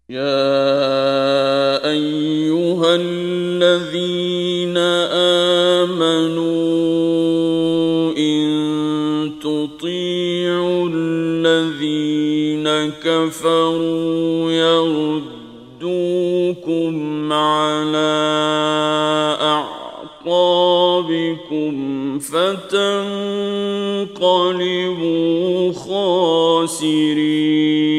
يا أيها الذين آمنوا إن تطيعوا الذين كفروا يردوكم على أعقابكم فتنقلبوا خاسرين.